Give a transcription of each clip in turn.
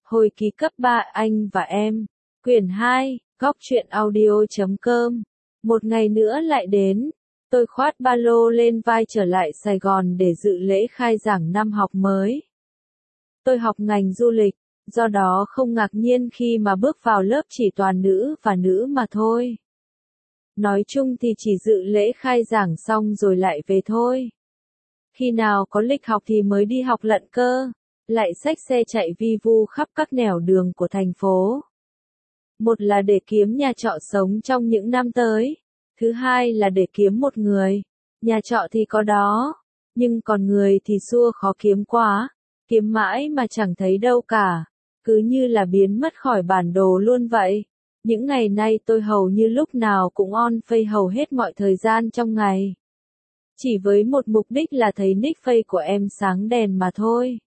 Hồi ký cấp 3 anh và em. Quyển 2, Góc truyện audio.com. Một ngày nữa lại đến. Tôi khoác ba lô lên vai trở lại Sài Gòn để dự lễ khai giảng năm học mới. Tôi học ngành du lịch, do đó không ngạc nhiên khi mà bước vào lớp chỉ toàn nữ và nữ mà thôi. Nói chung thì chỉ dự lễ khai giảng xong rồi lại về thôi. Khi nào có lịch học thì mới đi học lận cơ, lại xách xe chạy vi vu khắp các nẻo đường của thành phố. Một là để kiếm nhà trọ sống trong những năm tới, thứ hai là để kiếm một người. Nhà trọ thì có đó, nhưng còn người thì xua khó kiếm quá, kiếm mãi mà chẳng thấy đâu cả, cứ như là biến mất khỏi bản đồ luôn vậy. Những ngày nay tôi hầu như lúc nào cũng on Face hầu hết mọi thời gian trong ngày. Chỉ với một mục đích là thấy nick Face của em sáng đèn mà thôi.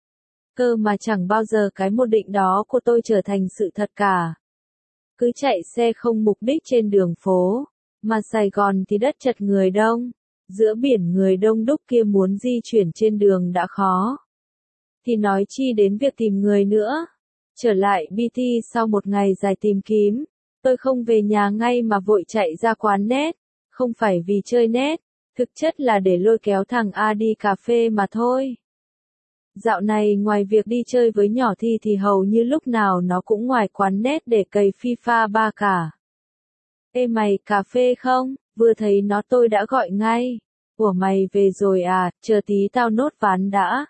Cơ mà chẳng bao giờ cái một định đó của tôi trở thành sự thật cả. Cứ chạy xe không mục đích trên đường phố, mà Sài Gòn thì đất chật người đông, giữa biển người đông đúc kia muốn di chuyển trên đường đã khó. Thì nói chi đến việc tìm người nữa. Trở lại BT sau một ngày dài tìm kiếm, tôi không về nhà ngay mà vội chạy ra quán net, không phải vì chơi net, thực chất là để lôi kéo thằng A đi cà phê mà thôi. Dạo này ngoài việc đi chơi với nhỏ Thi thì hầu như lúc nào nó cũng ngoài quán net để cày FIFA 3 cả. Ê mày cà phê không? Vừa thấy nó tôi đã gọi ngay. Ủa mày về rồi à, chờ tí tao nốt ván đã.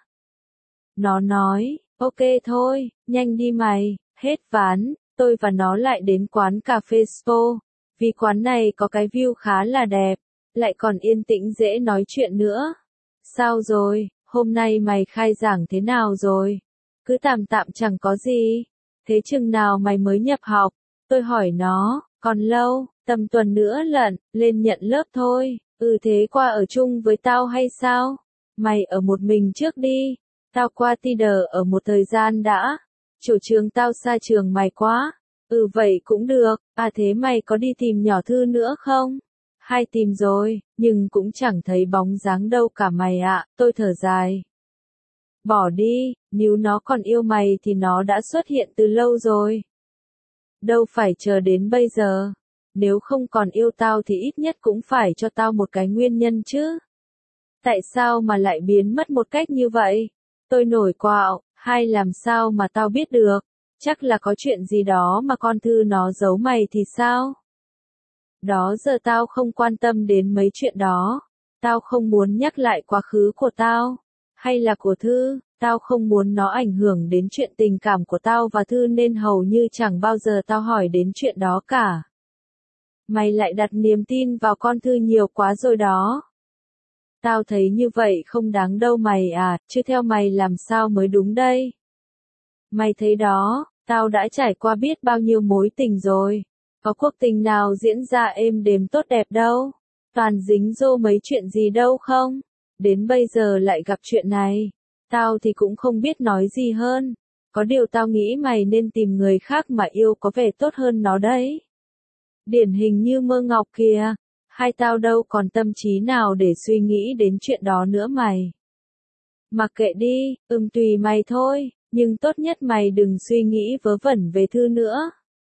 Nó nói, ok thôi, nhanh đi mày, hết ván, tôi và nó lại đến quán cà phê Spo, vì quán này có cái view khá là đẹp, lại còn yên tĩnh dễ nói chuyện nữa. Sao rồi, hôm nay mày khai giảng thế nào rồi? Cứ tạm tạm chẳng có gì. Thế chừng nào mày mới nhập học? Tôi hỏi nó, còn lâu, tầm tuần nữa lận, lên nhận lớp thôi. Thế qua ở chung với tao hay sao? Mày ở một mình trước đi. Tao qua Tinder ở một thời gian đã. Chỗ trường tao xa trường mày quá. Vậy cũng được. Thế mày có đi tìm nhỏ Thư nữa không? Hay tìm rồi, nhưng cũng chẳng thấy bóng dáng đâu cả mày ạ. Tôi thở dài. Bỏ đi, nếu nó còn yêu mày thì nó đã xuất hiện từ lâu rồi. Đâu phải chờ đến bây giờ. Nếu không còn yêu tao thì ít nhất cũng phải cho tao một cái nguyên nhân chứ. Tại sao mà lại biến mất một cách như vậy? Tôi nổi quạo, hay làm sao mà tao biết được? Chắc là có chuyện gì đó mà con Thư nó giấu mày thì sao? Đó giờ tao không quan tâm đến mấy chuyện đó. Tao không muốn nhắc lại quá khứ của tao. Hay là của Thư, tao không muốn nó ảnh hưởng đến chuyện tình cảm của tao và Thư nên hầu như chẳng bao giờ tao hỏi đến chuyện đó cả. Mày lại đặt niềm tin vào con Thư nhiều quá rồi đó. Tao thấy như vậy không đáng đâu mày à, chứ theo mày làm sao mới đúng đây? Mày thấy đó, tao đã trải qua biết bao nhiêu mối tình rồi. Có cuộc tình nào diễn ra êm đềm tốt đẹp đâu. Toàn dính dô mấy chuyện gì đâu không. Đến bây giờ lại gặp chuyện này. Tao thì cũng không biết nói gì hơn. Có điều tao nghĩ mày nên tìm người khác mà yêu có vẻ tốt hơn nó đấy. Điển hình như Mơ Ngọc kìa. Hai tao đâu còn tâm trí nào để suy nghĩ đến chuyện đó nữa mày. Mặc kệ đi, tùy mày thôi, nhưng tốt nhất mày đừng suy nghĩ vớ vẩn về Thư nữa.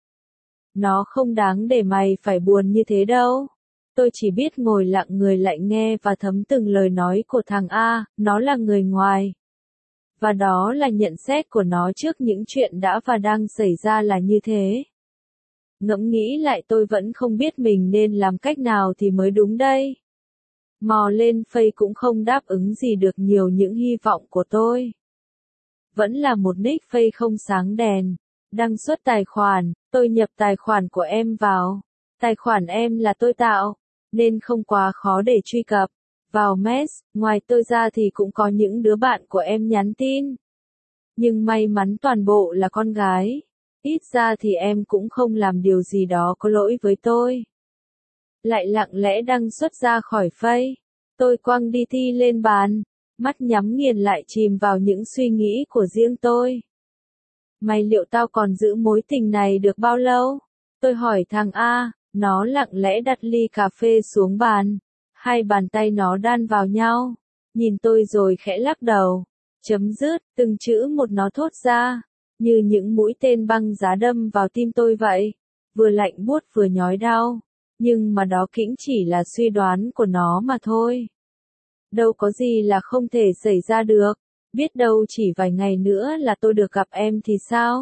Nó không đáng để mày phải buồn như thế đâu. Tôi chỉ biết ngồi lặng người lại nghe và thấm từng lời nói của thằng A, nó là người ngoài. Và đó là nhận xét của nó trước những chuyện đã và đang xảy ra là như thế. Ngẫm nghĩ lại tôi vẫn không biết mình nên làm cách nào thì mới đúng đây. Mò lên Face cũng không đáp ứng gì được nhiều những hy vọng của tôi. Vẫn là một nick Face không sáng đèn. Đăng xuất tài khoản, tôi nhập tài khoản của em vào. Tài khoản em là tôi tạo, nên không quá khó để truy cập. Vào Mess, ngoài tôi ra thì cũng có những đứa bạn của em nhắn tin. Nhưng may mắn toàn bộ là con gái. Ít ra thì em cũng không làm điều gì đó có lỗi với tôi. Lại lặng lẽ đăng xuất ra khỏi Face. Tôi quăng đi thi lên bàn, mắt nhắm nghiền lại chìm vào những suy nghĩ của riêng tôi. Mày liệu tao còn giữ mối tình này được bao lâu? Tôi hỏi thằng A, nó lặng lẽ đặt ly cà phê xuống bàn. Hai bàn tay nó đan vào nhau. Nhìn tôi rồi khẽ lắc đầu. Chấm dứt, từng chữ một nó thốt ra. như những mũi tên băng giá đâm vào tim tôi vậy, vừa lạnh buốt vừa nhói đau, nhưng mà đó cũng chỉ là suy đoán của nó mà thôi. Đâu có gì là không thể xảy ra được, biết đâu chỉ vài ngày nữa là tôi được gặp em thì sao?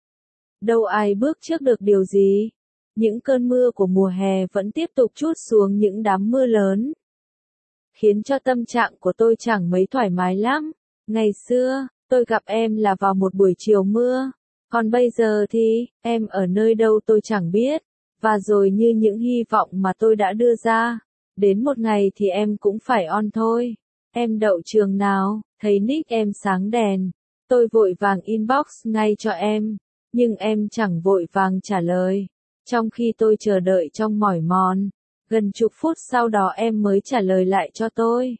Đâu ai bước trước được điều gì. Những cơn mưa của mùa hè vẫn tiếp tục trút xuống những đám mưa lớn, khiến cho tâm trạng của tôi chẳng mấy thoải mái lắm. Ngày xưa, tôi gặp em là vào một buổi chiều mưa, còn bây giờ thì, em ở nơi đâu tôi chẳng biết, và rồi như những hy vọng mà tôi đã đưa ra, đến một ngày thì em cũng phải on thôi. Em đậu trường nào? Thấy nick em sáng đèn, tôi vội vàng inbox ngay cho em, nhưng em chẳng vội vàng trả lời. Trong khi tôi chờ đợi trong mỏi mòn, gần chục phút sau đó em mới trả lời lại cho tôi.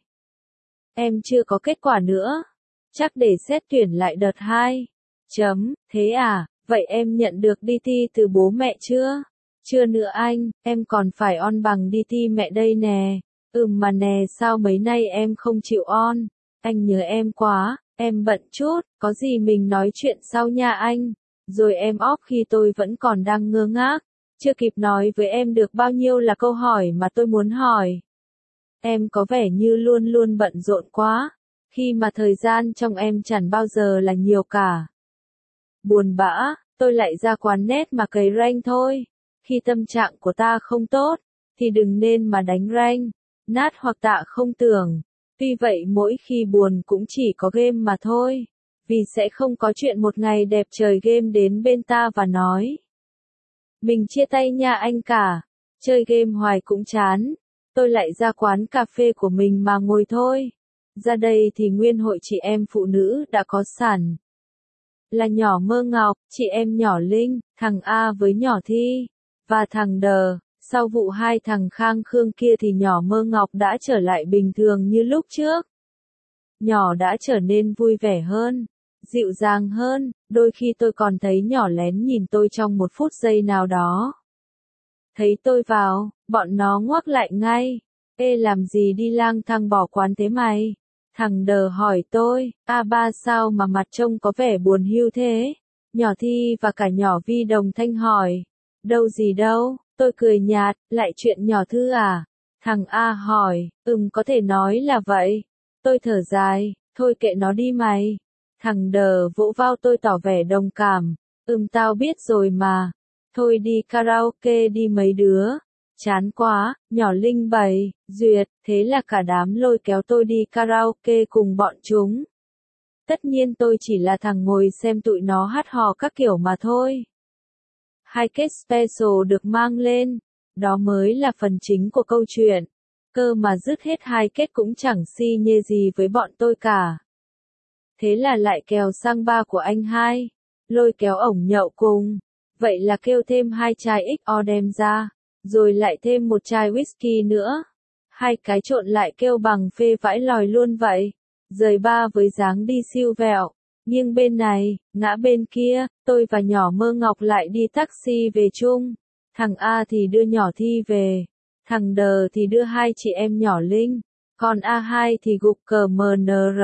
Em chưa có kết quả nữa, chắc để xét tuyển lại đợt 2. Thế à, vậy em nhận được DT từ bố mẹ chưa? Chưa nữa anh, em còn phải on bằng DT mẹ đây nè. Mà nè, sao mấy nay em không chịu on? Anh nhớ em quá, em bận chút, có gì mình nói chuyện sau nha anh. Rồi em off khi tôi vẫn còn đang ngơ ngác, chưa kịp nói với em được bao nhiêu là câu hỏi mà tôi muốn hỏi. Em có vẻ như luôn luôn bận rộn quá, khi mà thời gian trong em chẳng bao giờ là nhiều cả. Buồn bã, tôi lại ra quán net mà cày rank thôi. Khi tâm trạng của ta không tốt, thì đừng nên mà đánh rank, nát hoặc tạ không tưởng. Tuy vậy mỗi khi buồn cũng chỉ có game mà thôi, vì sẽ không có chuyện một ngày đẹp trời game đến bên ta và nói: mình chia tay nha anh cả, chơi game hoài cũng chán. Tôi lại ra quán cà phê của mình mà ngồi thôi. Ra đây thì nguyên hội chị em phụ nữ đã có sẵn. Là nhỏ Mơ Ngọc, chị em nhỏ Linh, thằng A với nhỏ Thi, và thằng Đờ. Sau vụ hai thằng Khang Khương kia thì nhỏ Mơ Ngọc đã trở lại bình thường như lúc trước. Nhỏ đã trở nên vui vẻ hơn, dịu dàng hơn, đôi khi tôi còn thấy nhỏ lén nhìn tôi trong một phút giây nào đó. Thấy tôi vào, bọn nó ngoác lại ngay. Ê, làm gì đi lang thang bỏ quán thế mày? Thằng Đờ hỏi tôi. Ba sao mà mặt trông có vẻ buồn hiu thế? Nhỏ Thi và cả nhỏ Vi đồng thanh hỏi. Đâu gì đâu, tôi cười nhạt, lại chuyện nhỏ Thư à? Thằng A hỏi. Có thể nói là vậy. Tôi thở dài, thôi kệ nó đi mày. Thằng Đờ vỗ vai tôi tỏ vẻ đồng cảm. Tao biết rồi mà. Thôi đi karaoke đi mấy đứa. Chán quá, nhỏ Linh bày, duyệt, thế là cả đám lôi kéo tôi đi karaoke cùng bọn chúng. Tất nhiên tôi chỉ là thằng ngồi xem tụi nó hát hò các kiểu mà thôi. Hai kết special được mang lên, đó mới là phần chính của câu chuyện. Cơ mà dứt hết hai kết cũng chẳng si nhê gì với bọn tôi cả. Thế là lại kèo sang ba của anh hai, lôi kéo ổng nhậu cùng. Vậy là kêu thêm 2 chai XO đem ra, rồi lại thêm 1 chai whisky nữa. Hai cái trộn lại kêu bằng phê vãi lòi luôn vậy. Rời ba với dáng đi siêu vẹo. Nhưng bên này, ngã bên kia, tôi và nhỏ Mơ Ngọc lại đi taxi về chung. Thằng A thì đưa nhỏ Thi về. Thằng Đờ thì đưa hai chị em nhỏ Linh. Còn A2 thì gục cờ MNR.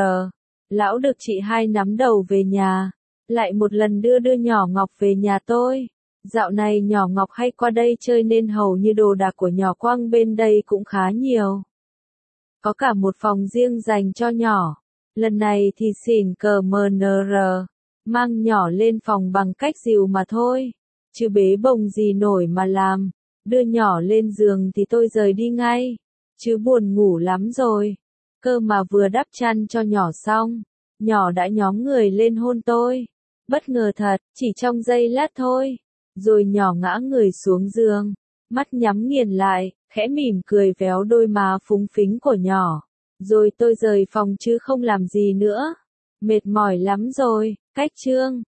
Lão được chị hai nắm đầu về nhà. Lại một lần đưa nhỏ Ngọc về nhà tôi. Dạo này nhỏ Ngọc hay qua đây chơi nên hầu như đồ đạc của nhỏ Quang bên đây cũng khá nhiều. Có cả một phòng riêng dành cho nhỏ. Lần này thì xỉn cờ MNR, mang nhỏ lên phòng bằng cách dìu mà thôi. Chứ bế bồng gì nổi mà làm. Đưa nhỏ lên giường thì tôi rời đi ngay. Chứ buồn ngủ lắm rồi. Cơ mà vừa đắp chăn cho nhỏ xong, nhỏ đã nhóng người lên hôn tôi. Bất ngờ thật, chỉ trong giây lát thôi. Rồi nhỏ ngã người xuống giường, mắt nhắm nghiền lại, khẽ mỉm cười véo đôi má phúng phính của nhỏ. Rồi tôi rời phòng chứ không làm gì nữa. Mệt mỏi lắm rồi, cách chương.